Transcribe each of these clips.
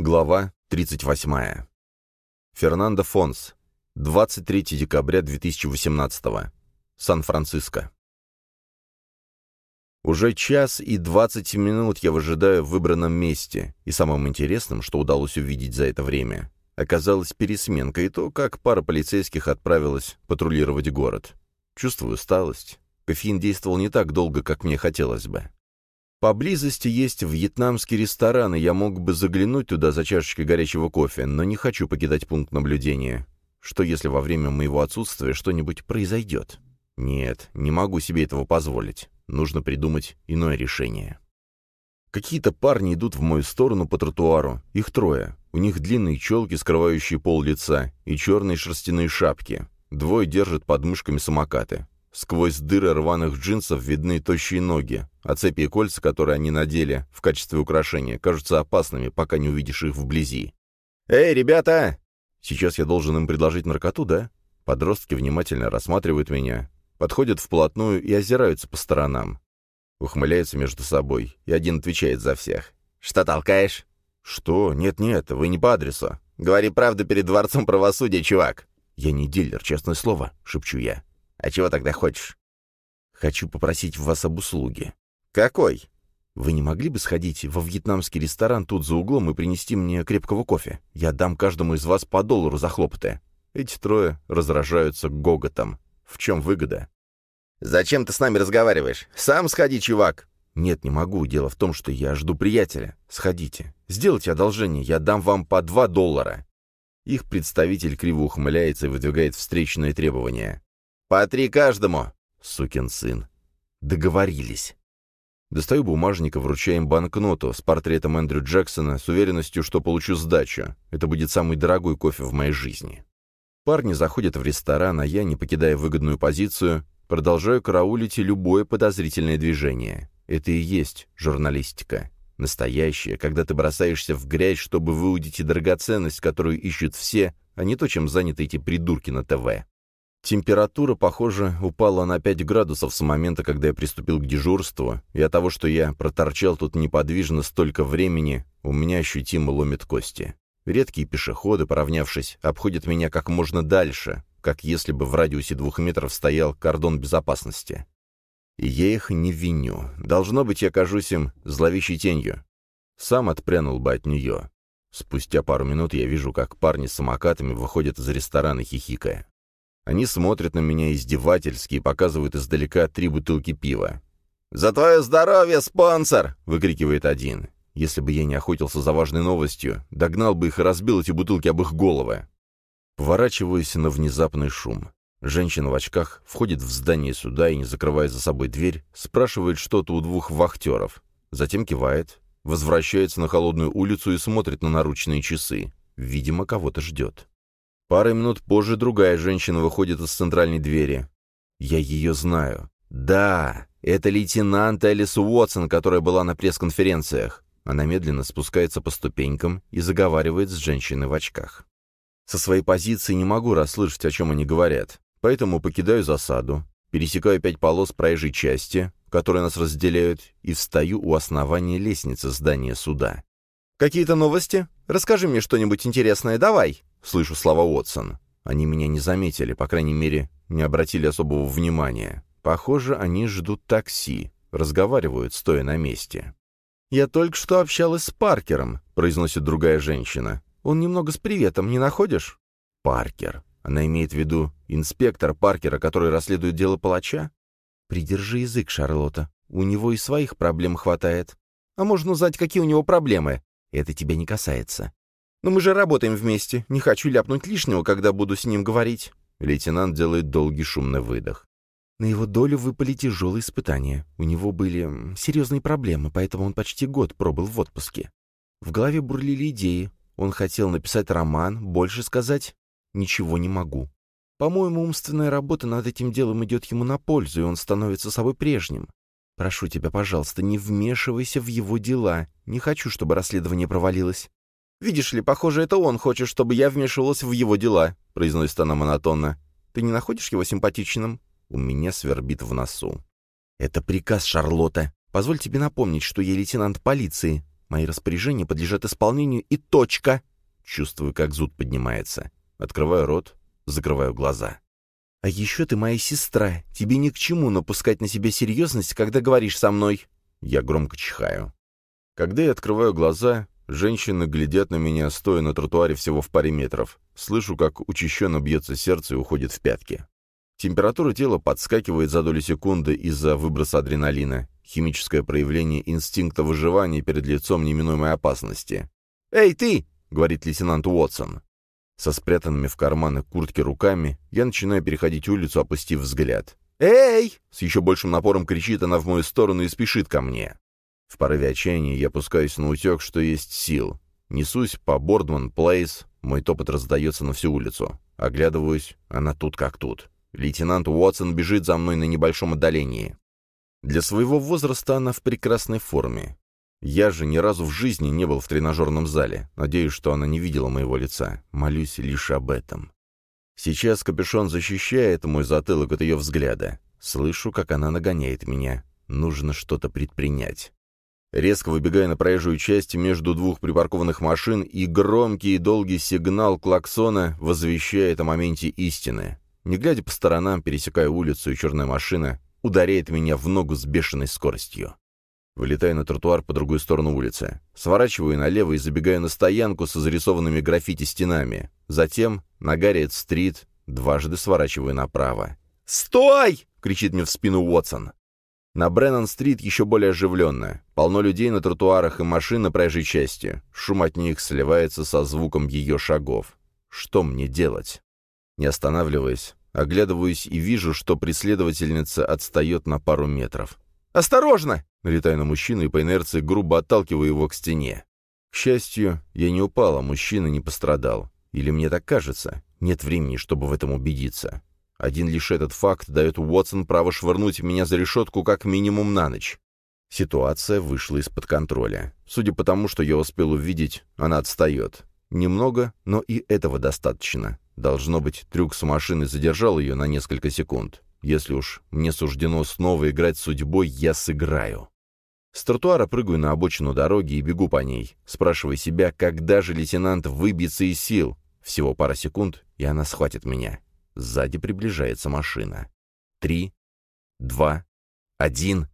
Глава 38. Фернандо Фонс. 23 декабря 2018. Сан-Франциско. Уже 1 час и 20 минут я выжидаю в выбранном месте, и самым интересным, что удалось увидеть за это время, оказалась пересменка и то, как пара полицейских отправилась патрулировать город. Чувствую усталость. Кофеин действовал не так долго, как мне хотелось бы. Поблизости есть вьетнамский ресторан, и я мог бы заглянуть туда за чашечкой горячего кофе, но не хочу покидать пункт наблюдения. Что если во время моего отсутствия что-нибудь произойдет? Нет, не могу себе этого позволить. Нужно придумать иное решение. Какие-то парни идут в мою сторону по тротуару. Их трое. У них длинные челки, скрывающие пол лица, и черные шерстяные шапки. Двое держат под мышками самокаты. Сквозь дыры рваных джинсов видны тощие ноги, а цепи и кольца, которые они надели в качестве украшения, кажутся опасными, пока не увидишь их вблизи. «Эй, ребята!» Сейчас я должен им предложить наркоту, да? Подростки внимательно рассматривают меня, подходят вплотную и озираются по сторонам. Ухмыляются между собой, и один отвечает за всех. «Что толкаешь?» «Что? Нет-нет, вы не по адресу. Говори правду перед дворцом правосудия, чувак!» «Я не дилер, честное слово», — шепчу я. «А чего тогда хочешь?» «Хочу попросить вас об услуге». «Какой?» «Вы не могли бы сходить во вьетнамский ресторан тут за углом и принести мне крепкого кофе? Я дам каждому из вас по $1 за хлопоты». Эти трое разражаются гоготом. В чем выгода? «Зачем ты с нами разговариваешь? Сам сходи, чувак!» «Нет, не могу. Дело в том, что я жду приятеля. Сходите. Сделайте одолжение, я дам вам по $2». Их представитель криво ухмыляется и выдвигает встречные требования. «По 3 каждому!» Сукин сын. Договорились. Достаю бумажник и вручаю им банкноту с портретом Эндрю Джексона с уверенностью, что получу сдачу. Это будет самый дорогой кофе в моей жизни. Парни заходят в ресторан, а я, не покидая выгодную позицию, продолжаю караулить любое подозрительное движение. Это и есть журналистика. Настоящая, когда ты бросаешься в грязь, чтобы выудить драгоценность, которую ищут все, а не то, чем заняты эти придурки на ТВ. Температура, похоже, упала на 5 градусов с момента, когда я приступил к дежурству, и от того, что я проторчал тут неподвижно столько времени, у меня ощутимо ломит кости. Редкие пешеходы, поравнявшись, обходят меня как можно дальше, как если бы в радиусе 2 метров стоял кордон безопасности. И я их не виню. Должно быть, я кажусь им зловещей тенью. Сам отпрянул бы от нее. Спустя пару минут я вижу, как парни с самокатами выходят из ресторана, хихикая. Они смотрят на меня издевательски и показывают издалека 3 бутылки пива. «За твое здоровье, спонсор!» — выкрикивает один. Если бы я не охотился за важной новостью, догнал бы их и разбил эти бутылки об их головы. Поворачиваюсь на внезапный шум. Женщина в очках входит в здание суда и, не закрывая за собой дверь, спрашивает что-то у 2 вахтеров. Затем кивает, возвращается на холодную улицу и смотрит на наручные часы. Видимо, кого-то ждет. Пару минут позже другая женщина выходит из центральной двери. Я ее знаю. Да, это лейтенант Элис Уотсон, которая была на пресс-конференциях. Она медленно спускается по ступенькам и заговаривает с женщиной в очках. Со своей позиции не могу расслышать, о чем они говорят, поэтому покидаю засаду, пересекаю 5 полос проезжей части, которые нас разделяют, и встаю у основания лестницы здания суда. «Какие-то новости? Расскажи мне что-нибудь интересное, давай!» Слышу слова Уотсон. Они меня не заметили, по крайней мере, не обратили особого внимания. Похоже, они ждут такси, разговаривают, стоя на месте. «Я только что общалась с Паркером», — произносит другая женщина. «Он немного с приветом, не находишь?» «Паркер». Она имеет в виду инспектора Паркера, который расследует дело палача? «Придержи язык, Шарлотта. У него и своих проблем хватает. А можно узнать, какие у него проблемы? Это тебя не касается». «Но мы же работаем вместе. Не хочу ляпнуть лишнего, когда буду с ним говорить». Лейтенант делает долгий шумный выдох. На его долю выпали тяжелые испытания. У него были серьезные проблемы, поэтому он почти год пробыл в отпуске. В голове бурлили идеи. Он хотел написать роман, больше сказать ничего не могу. По-моему, умственная работа над этим делом идет ему на пользу, и он становится собой прежним. Прошу тебя, пожалуйста, не вмешивайся в его дела. Не хочу, чтобы расследование провалилось. «Видишь ли, похоже, это он хочет, чтобы я вмешивалась в его дела», — произносит она монотонно. «Ты не находишь его симпатичным?» У меня свербит в носу. «Это приказ, Шарлотта. Позволь тебе напомнить, что я лейтенант полиции. Мои распоряжения подлежат исполнению и точка. Чувствую, как зуд поднимается. Открываю рот, закрываю глаза. «А еще ты моя сестра. Тебе ни к чему напускать на себя серьезность, когда говоришь со мной». Я громко чихаю. Когда я открываю глаза, женщины глядят на меня, стоя на тротуаре всего в паре метров. Слышу, как учащенно бьется сердце и уходит в пятки. Температура тела подскакивает за долю секунды из-за выброса адреналина. Химическое проявление инстинкта выживания перед лицом неминуемой опасности. «Эй, ты!» — говорит лейтенант Уотсон. Со спрятанными в карманы куртки руками я начинаю переходить улицу, опустив взгляд. «Эй!» — с еще большим напором кричит она в мою сторону и спешит ко мне. В порыве отчаяния я пускаюсь на утек, что есть сил. Несусь по Бордман-Плейс, мой топот раздается на всю улицу. Оглядываюсь, она тут как тут. Лейтенант Уотсон бежит за мной на небольшом отдалении. Для своего возраста она в прекрасной форме. Я же ни разу в жизни не был в тренажерном зале. Надеюсь, что она не видела моего лица. Молюсь лишь об этом. Сейчас капюшон защищает мой затылок от ее взгляда. Слышу, как она нагоняет меня. Нужно что-то предпринять. Резко выбегаю на проезжую часть между двух припаркованных машин, и громкий и долгий сигнал клаксона возвещает о моменте истины. Не глядя по сторонам, пересекаю улицу, и черная машина ударяет меня в ногу с бешеной скоростью. Вылетаю на тротуар по другую сторону улицы. Сворачиваю налево и забегаю на стоянку со зарисованными граффити стенами. Затем на Гарриет-стрит дважды сворачиваю направо. «Стой!» — кричит мне в спину Уотсон. На Бреннан-стрит еще более оживленно. Полно людей на тротуарах и машин на проезжей части. Шум от них сливается со звуком ее шагов. Что мне делать? Не останавливаясь, оглядываюсь и вижу, что преследовательница отстает на пару метров. «Осторожно!» — налетаю на мужчину и по инерции грубо отталкиваю его к стене. К счастью, я не упал, а мужчина не пострадал. Или мне так кажется? Нет времени, чтобы в этом убедиться. Один лишь этот факт дает Уотсон право швырнуть меня за решетку как минимум на ночь. Ситуация вышла из-под контроля. Судя по тому, что я успел увидеть, она отстает. Немного, но и этого достаточно. Должно быть, трюк с машиной задержал ее на несколько секунд. Если уж мне суждено снова играть с судьбой, я сыграю. С тротуара прыгаю на обочину дороги и бегу по ней, спрашивая себя, когда же лейтенант выбьется из сил. Всего пара секунд, и она схватит меня. Сзади приближается машина. 3, 2, 1.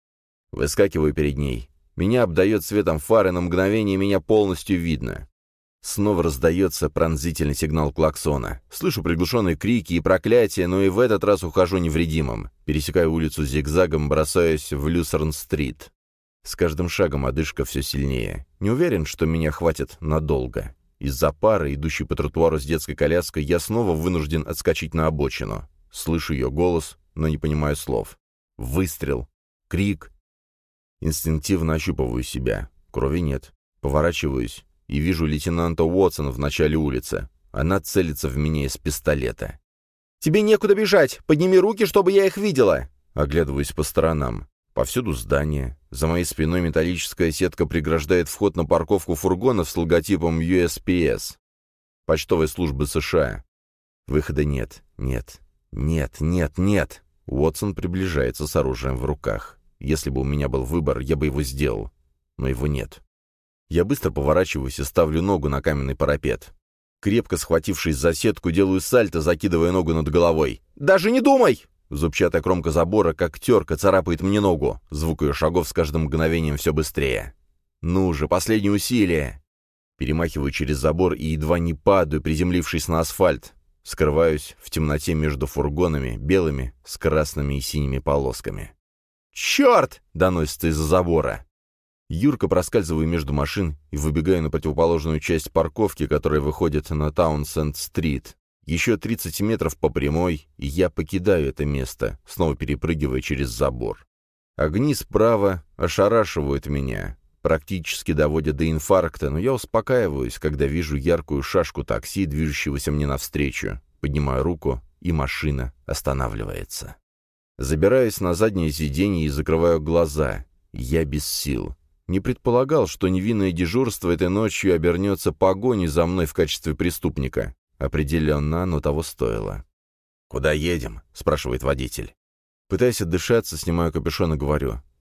Выскакиваю перед ней. Меня обдает светом фары, на мгновение меня полностью видно. Снова раздается пронзительный сигнал клаксона. Слышу приглушенные крики и проклятия, но и в этот раз ухожу невредимым. Пересекаю улицу зигзагом, бросаюсь в Люсерн-стрит. С каждым шагом одышка все сильнее. Не уверен, что меня хватит надолго. Из-за пары, идущей по тротуару с детской коляской, я снова вынужден отскочить на обочину. Слышу ее голос, но не понимаю слов. Выстрел. Крик. Инстинктивно ощупываю себя. Крови нет. Поворачиваюсь и вижу лейтенанта Уотсона в начале улицы. Она целится в меня из пистолета. «Тебе некуда бежать! Подними руки, чтобы я их видела!» Оглядываюсь по сторонам. Повсюду здания. За моей спиной металлическая сетка преграждает вход на парковку фургонов с логотипом USPS. Почтовой службы США. Выхода нет. Нет. Нет. Нет. Нет. Уотсон приближается с оружием в руках. Если бы у меня был выбор, я бы его сделал. Но его нет. Я быстро поворачиваюсь и ставлю ногу на каменный парапет. Крепко схватившись за сетку, делаю сальто, закидывая ногу над головой. «Даже не думай!» Зубчатая кромка забора, как терка, царапает мне ногу. Звук ее шагов с каждым мгновением все быстрее. «Ну же, последнее усилие!» Перемахиваю через забор и едва не падаю, приземлившись на асфальт. Скрываюсь в темноте между фургонами, белыми, с красными и синими полосками. «Черт!» — доносится из-за забора. Юрко проскальзываю между машин и выбегаю на противоположную часть парковки, которая выходит на Таунсенд-стрит. Еще 30 метров по прямой, и я покидаю это место, снова перепрыгивая через забор. Огни справа ошарашивают меня, практически доводят до инфаркта, но я успокаиваюсь, когда вижу яркую шашку такси, движущегося мне навстречу. Поднимаю руку, и машина останавливается. Забираюсь на заднее сиденье и закрываю глаза. Я без сил. Не предполагал, что невинное дежурство этой ночью обернется погоней за мной в качестве преступника. Определенно, оно того стоило. «Куда едем?» — спрашивает водитель. Пытаясь отдышаться, снимаю капюшон и говорю.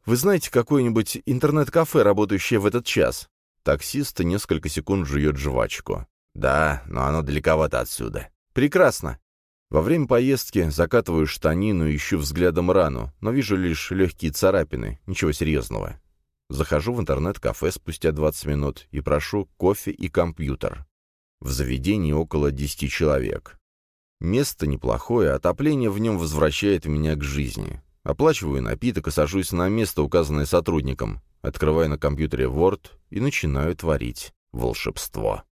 Вы знаете какое-нибудь интернет-кафе, работающее в этот час?» Таксист несколько секунд жует жвачку. «Да, но оно далековато отсюда». «Прекрасно». Во время поездки закатываю штанину и ищу взглядом рану, но вижу лишь легкие царапины, ничего серьезного. Захожу в интернет-кафе спустя 20 минут и прошу кофе и компьютер. В заведении около 10 человек. Место неплохое, отопление в нем возвращает меня к жизни. Оплачиваю напиток и сажусь на место, указанное сотрудником. Открываю на компьютере Word и начинаю творить волшебство.